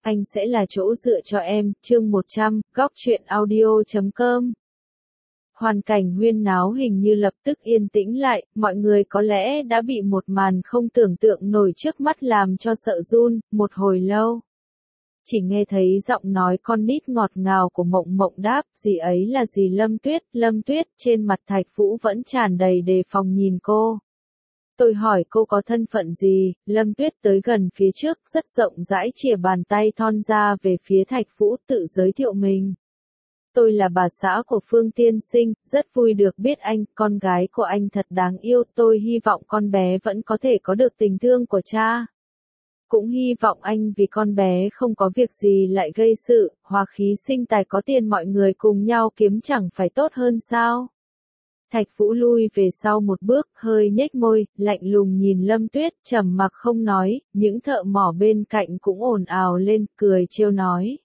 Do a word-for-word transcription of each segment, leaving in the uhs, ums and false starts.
Anh sẽ là chỗ dựa cho em, chương một trăm, góc truyện audio chấm com. Hoàn cảnh huyên náo hình như lập tức yên tĩnh lại, mọi người có lẽ đã bị một màn không tưởng tượng nổi trước mắt làm cho sợ run, một hồi lâu. Chỉ nghe thấy giọng nói con nít ngọt ngào của Mộng Mộng đáp, gì ấy là gì Lâm Tuyết, Lâm Tuyết, trên mặt Thạch Vũ vẫn tràn đầy đề phòng nhìn cô. Tôi hỏi cô có thân phận gì, Lâm Tuyết tới gần phía trước, rất rộng rãi chìa bàn tay thon ra về phía Thạch Vũ tự giới thiệu mình. Tôi là bà xã của Phương Tiên Sinh, rất vui được biết anh, con gái của anh thật đáng yêu, tôi hy vọng con bé vẫn có thể có được tình thương của cha. Cũng hy vọng anh vì con bé không có việc gì lại gây sự, hòa khí sinh tài có tiền mọi người cùng nhau kiếm chẳng phải tốt hơn sao. Thạch Vũ lui về sau một bước, hơi nhếch môi, lạnh lùng nhìn Lâm Tuyết, trầm mặc không nói, những thợ mỏ bên cạnh cũng ồn ào lên, cười trêu nói.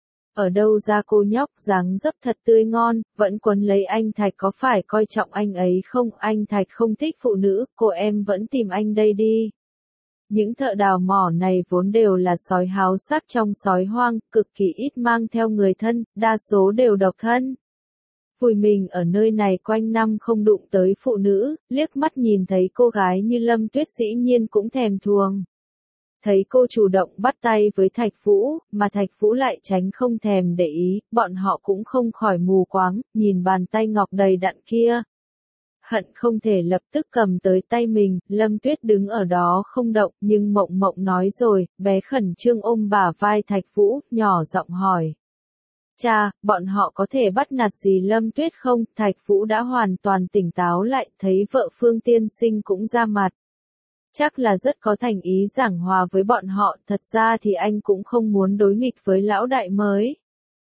Ở đâu ra cô nhóc dáng dấp thật tươi ngon, vẫn quấn lấy anh Thạch có phải coi trọng anh ấy không, anh Thạch không thích phụ nữ, cô em vẫn tìm anh đây đi. Những thợ đào mỏ này vốn đều là sói háo sắc trong sói hoang, cực kỳ ít mang theo người thân, đa số đều độc thân. Vùi mình ở nơi này quanh năm không đụng tới phụ nữ, liếc mắt nhìn thấy cô gái như Lâm Tuyết dĩ nhiên cũng thèm thuồng. Thấy cô chủ động bắt tay với Thạch Vũ, mà Thạch Vũ lại tránh không thèm để ý, bọn họ cũng không khỏi mù quáng, nhìn bàn tay ngọc đầy đặn kia. Hận không thể lập tức cầm tới tay mình, Lâm Tuyết đứng ở đó không động, nhưng Mộng Mộng nói rồi, bé khẩn trương ôm bả vai Thạch Vũ, nhỏ giọng hỏi. Cha, bọn họ có thể bắt nạt gì Lâm Tuyết không? Thạch Vũ đã hoàn toàn tỉnh táo lại, thấy vợ Phương Tiên Sinh cũng ra mặt. Chắc là rất có thành ý giảng hòa với bọn họ, thật ra thì anh cũng không muốn đối nghịch với lão đại mới.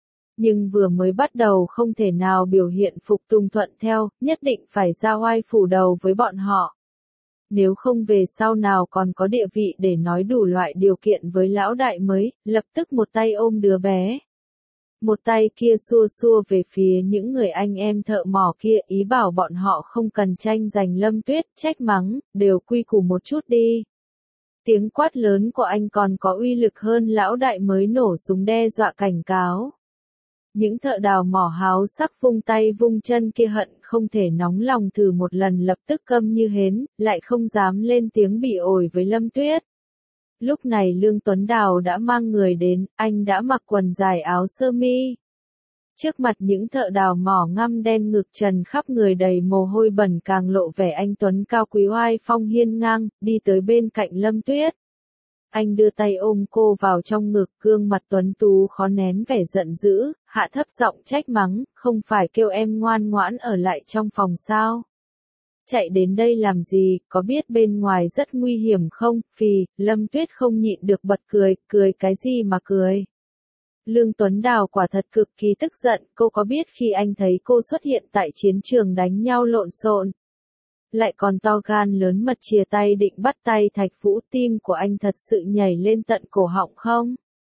Nhưng vừa mới bắt đầu không thể nào biểu hiện phục tùng thuận theo, nhất định phải ra oai phủ đầu với bọn họ. Nếu không về sau nào còn có địa vị để nói đủ loại điều kiện với lão đại mới, lập tức một tay ôm đứa bé. Một tay kia xua xua về phía những người anh em thợ mỏ kia, ý bảo bọn họ không cần tranh giành Lâm Tuyết, trách mắng, đều quy củ một chút đi. Tiếng quát lớn của anh còn có uy lực hơn lão đại mới nổ súng đe dọa cảnh cáo. Những thợ đào mỏ háo sắc vung tay vung chân kia hận không thể nóng lòng thử một lần lập tức câm như hến, lại không dám lên tiếng bị ổi với Lâm Tuyết. Lúc này Lương Tuấn Đào đã mang người đến, anh đã mặc quần dài áo sơ mi. Trước mặt những thợ đào mỏ ngăm đen ngực trần khắp người đầy mồ hôi bẩn càng lộ vẻ anh Tuấn cao quý oai phong hiên ngang, đi tới bên cạnh Lâm Tuyết. Anh đưa tay ôm cô vào trong ngực, gương mặt tuấn tú khó nén vẻ giận dữ, hạ thấp giọng trách mắng, không phải kêu em ngoan ngoãn ở lại trong phòng sao? Chạy đến đây làm gì, có biết bên ngoài rất nguy hiểm không? Phì, Lâm Tuyết không nhịn được bật cười, cười cái gì mà cười? Lương Tuấn Đào quả thật cực kỳ tức giận, cô có biết khi anh thấy cô xuất hiện tại chiến trường đánh nhau lộn xộn, lại còn to gan lớn mật chìa tay định bắt tay Thạch Vũ, tim của anh thật sự nhảy lên tận cổ họng không?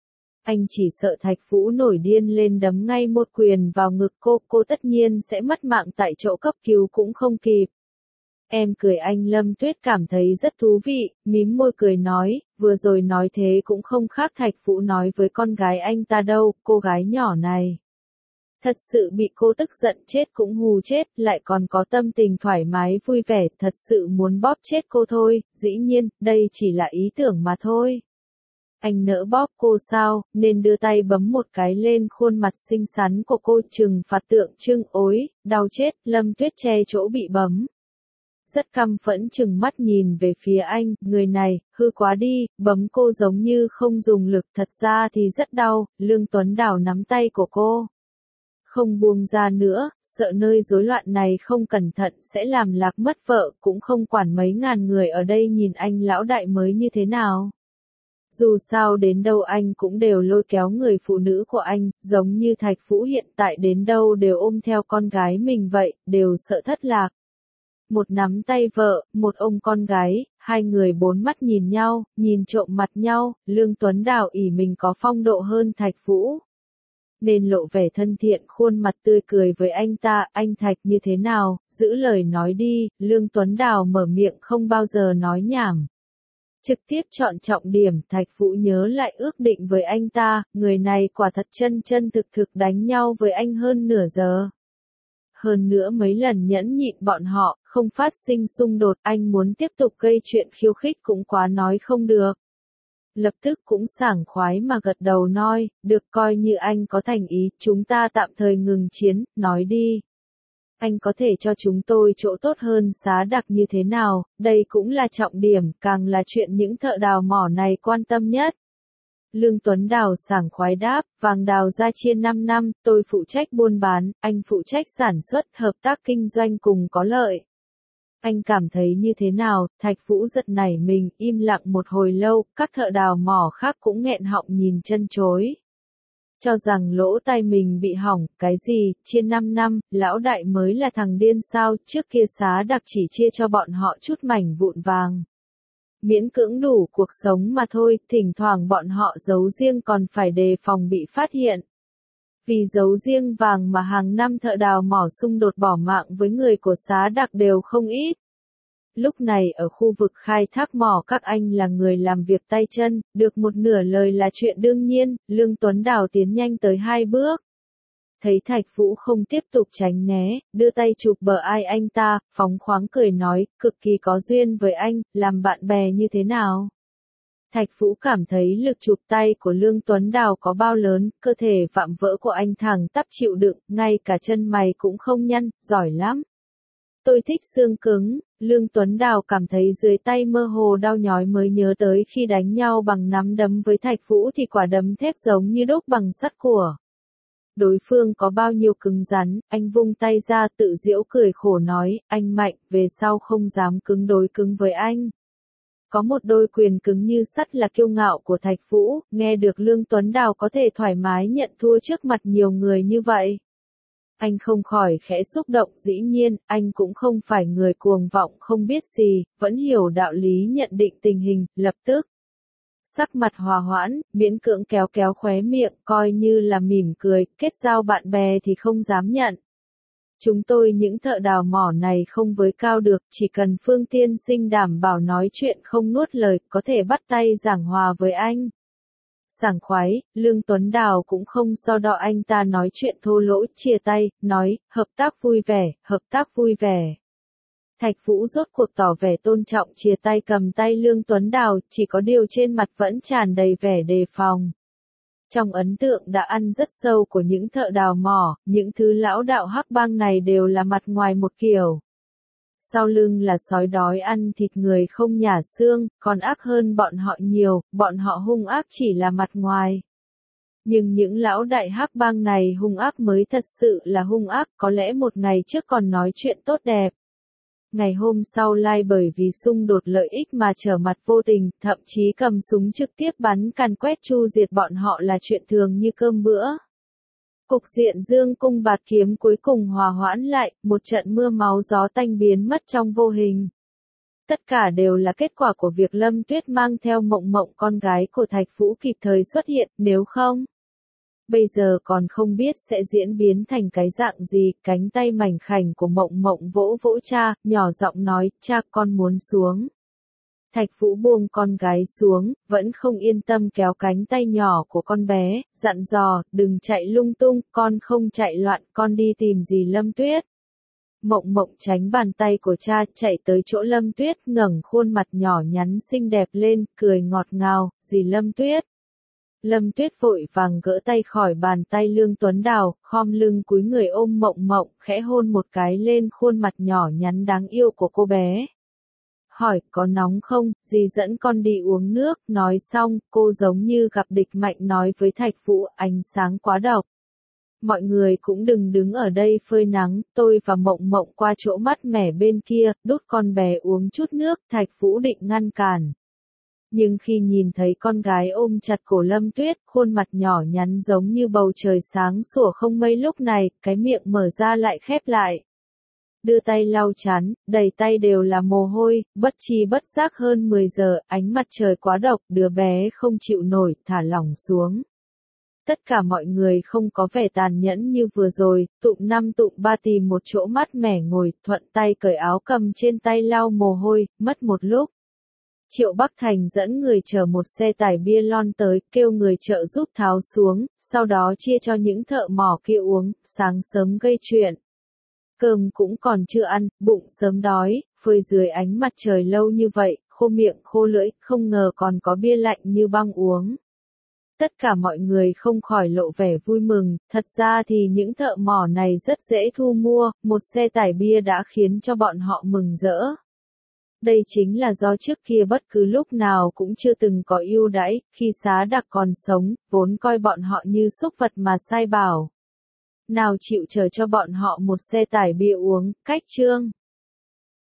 Anh chỉ sợ Thạch Vũ nổi điên lên đấm ngay một quyền vào ngực cô, cô tất nhiên sẽ mất mạng tại chỗ cấp cứu cũng không kịp. Em cười anh Lâm Tuyết cảm thấy rất thú vị, mím môi cười nói, vừa rồi nói thế cũng không khác Thạch Vũ nói với con gái anh ta đâu, cô gái nhỏ này. Thật sự bị cô tức giận chết cũng hù chết, lại còn có tâm tình thoải mái vui vẻ, thật sự muốn bóp chết cô thôi, dĩ nhiên, đây chỉ là ý tưởng mà thôi. Anh nỡ bóp cô sao, nên đưa tay bấm một cái lên khuôn mặt xinh xắn của cô, trừng phạt tượng trưng, ối, đau chết, Lâm Tuyết che chỗ bị bấm. Rất căm phẫn chừng mắt nhìn về phía anh, người này, hư quá đi, bấm cô giống như không dùng lực, thật ra thì rất đau, Lương Tuấn Đào nắm tay của cô. Không buông ra nữa, sợ nơi rối loạn này không cẩn thận sẽ làm lạc mất vợ, cũng không quản mấy ngàn người ở đây nhìn anh lão đại mới như thế nào. Dù sao đến đâu anh cũng đều lôi kéo người phụ nữ của anh, giống như Thạch Vũ hiện tại đến đâu đều ôm theo con gái mình vậy, đều sợ thất lạc. Một nắm tay vợ, một ôm con gái, hai người bốn mắt nhìn nhau, nhìn trộm mặt nhau, Lương Tuấn Đào ỷ mình có phong độ hơn Thạch Vũ, nên lộ vẻ thân thiện khuôn mặt tươi cười với anh ta, anh Thạch như thế nào, giữ lời nói đi, Lương Tuấn Đào mở miệng không bao giờ nói nhảm. Trực tiếp chọn trọng điểm, Thạch Vũ nhớ lại ước định với anh ta, người này quả thật chân chân thực thực đánh nhau với anh hơn nửa giờ. Hơn nữa mấy lần nhẫn nhịn bọn họ, không phát sinh xung đột, anh muốn tiếp tục gây chuyện khiêu khích cũng quá nói không được. Lập tức cũng sảng khoái mà gật đầu nói, được coi như anh có thành ý, chúng ta tạm thời ngừng chiến, nói đi. Anh có thể cho chúng tôi chỗ tốt hơn Xá Đặc như thế nào, đây cũng là trọng điểm, càng là chuyện những thợ đào mỏ này quan tâm nhất. Lương Tuấn Đào sảng khoái đáp, vàng đào ra chia năm năm, tôi phụ trách buôn bán, anh phụ trách sản xuất, hợp tác kinh doanh cùng có lợi. Anh cảm thấy như thế nào? Thạch Vũ giật nảy mình, im lặng một hồi lâu, các thợ đào mỏ khác cũng nghẹn họng nhìn chân chối. Cho rằng lỗ tai mình bị hỏng, cái gì, chia năm năm, lão đại mới là thằng điên sao, trước kia Xá Đặc chỉ chia cho bọn họ chút mảnh vụn vàng. Miễn cưỡng đủ cuộc sống mà thôi, thỉnh thoảng bọn họ giấu riêng còn phải đề phòng bị phát hiện. Vì giấu riêng vàng mà hàng năm thợ đào mỏ xung đột bỏ mạng với người của Xá Đặc đều không ít. Lúc này ở khu vực khai thác mỏ các anh là người làm việc tay chân, được một nửa lời là chuyện đương nhiên, Lương Tuấn Đào tiến nhanh tới hai bước. Thấy Thạch Vũ không tiếp tục tránh né, đưa tay chụp bờ ai anh ta, phóng khoáng cười nói, cực kỳ có duyên với anh, làm bạn bè như thế nào? Thạch Vũ cảm thấy lực chụp tay của Lương Tuấn Đào có bao lớn, cơ thể vạm vỡ của anh thẳng tắp chịu đựng, ngay cả chân mày cũng không nhăn, giỏi lắm. Tôi thích xương cứng, Lương Tuấn Đào cảm thấy dưới tay mơ hồ đau nhói mới nhớ tới khi đánh nhau bằng nắm đấm với Thạch Vũ thì quả đấm thép giống như đúc bằng sắt của. Đối phương có bao nhiêu cứng rắn, anh vung tay ra tự giễu cười khổ nói, anh mạnh, về sau không dám cứng đối cứng với anh. Có một đôi quyền cứng như sắt là kiêu ngạo của Thạch Vũ, nghe được Lương Tuấn Đào có thể thoải mái nhận thua trước mặt nhiều người như vậy. Anh không khỏi khẽ xúc động, dĩ nhiên, anh cũng không phải người cuồng vọng không biết gì, vẫn hiểu đạo lý nhận định tình hình, lập tức. Sắc mặt hòa hoãn, miễn cưỡng kéo kéo khóe miệng, coi như là mỉm cười, kết giao bạn bè thì không dám nhận. Chúng tôi những thợ đào mỏ này không với cao được, chỉ cần Phương tiên sinh đảm bảo nói chuyện không nuốt lời, có thể bắt tay giảng hòa với anh. Sảng khoái, Lương Tuấn Đào cũng không so đo anh ta nói chuyện thô lỗ, chia tay, nói, hợp tác vui vẻ, hợp tác vui vẻ. Thạch Vũ rốt cuộc tỏ vẻ tôn trọng chia tay cầm tay Lương Tuấn Đào, chỉ có điều trên mặt vẫn tràn đầy vẻ đề phòng. Trong ấn tượng đã ăn rất sâu của những thợ đào mỏ, những thứ lão đạo hắc bang này đều là mặt ngoài một kiểu. Sau lưng là sói đói ăn thịt người không nhả xương, còn ác hơn bọn họ nhiều, bọn họ hung ác chỉ là mặt ngoài. Nhưng những lão đại hắc bang này hung ác mới thật sự là hung ác, có lẽ một ngày trước còn nói chuyện tốt đẹp. Ngày hôm sau lai bởi vì xung đột lợi ích mà trở mặt vô tình, thậm chí cầm súng trực tiếp bắn càn quét chu diệt bọn họ là chuyện thường như cơm bữa. Cục diện dương cung bạt kiếm cuối cùng hòa hoãn lại, một trận mưa máu gió tanh biến mất trong vô hình. Tất cả đều là kết quả của việc Lâm Tuyết mang theo Mộng Mộng con gái của Thạch Vũ kịp thời xuất hiện, nếu không. Bây giờ còn không biết sẽ diễn biến thành cái dạng gì, cánh tay mảnh khảnh của Mộng Mộng vỗ vỗ cha, nhỏ giọng nói, cha con muốn xuống. Thạch Vũ buông con gái xuống, vẫn không yên tâm kéo cánh tay nhỏ của con bé, dặn dò, đừng chạy lung tung, con không chạy loạn, con đi tìm dì Lâm Tuyết. Mộng Mộng tránh bàn tay của cha, chạy tới chỗ Lâm Tuyết, ngẩng khuôn mặt nhỏ nhắn xinh đẹp lên, cười ngọt ngào, dì Lâm Tuyết. Lâm Tuyết vội vàng gỡ tay khỏi bàn tay Lương Tuấn Đào, khom lưng cúi người ôm Mộng Mộng, khẽ hôn một cái lên khuôn mặt nhỏ nhắn đáng yêu của cô bé. Hỏi, có nóng không, dì dẫn con đi uống nước, nói xong, cô giống như gặp địch mạnh nói với Thạch Vũ, ánh sáng quá độc. Mọi người cũng đừng đứng ở đây phơi nắng, tôi và Mộng Mộng qua chỗ mát mẻ bên kia, đút con bé uống chút nước, Thạch Vũ định ngăn cản. Nhưng khi nhìn thấy con gái ôm chặt cổ Lâm Tuyết, khuôn mặt nhỏ nhắn giống như bầu trời sáng sủa không mây lúc này, cái miệng mở ra lại khép lại. Đưa tay lau chán, đầy tay đều là mồ hôi, bất chi bất giác hơn mười giờ, ánh mặt trời quá độc, đứa bé không chịu nổi, thả lỏng xuống. Tất cả mọi người không có vẻ tàn nhẫn như vừa rồi, tụm năm tụm ba tìm một chỗ mát mẻ ngồi, thuận tay cởi áo cầm trên tay lau mồ hôi, mất một lúc. Triệu Bắc Thành dẫn người chở một xe tải bia lon tới, kêu người chợ giúp tháo xuống, sau đó chia cho những thợ mỏ kia uống, sáng sớm gây chuyện. Cơm cũng còn chưa ăn, bụng sớm đói, phơi dưới ánh mặt trời lâu như vậy, khô miệng khô lưỡi, không ngờ còn có bia lạnh như băng uống. Tất cả mọi người không khỏi lộ vẻ vui mừng, thật ra thì những thợ mỏ này rất dễ thu mua, một xe tải bia đã khiến cho bọn họ mừng rỡ. Đây chính là do trước kia bất cứ lúc nào cũng chưa từng có ưu đãi, khi Xá Đặc còn sống, vốn coi bọn họ như súc vật mà sai bảo. Nào chịu chờ cho bọn họ một xe tải bia uống, cách trương.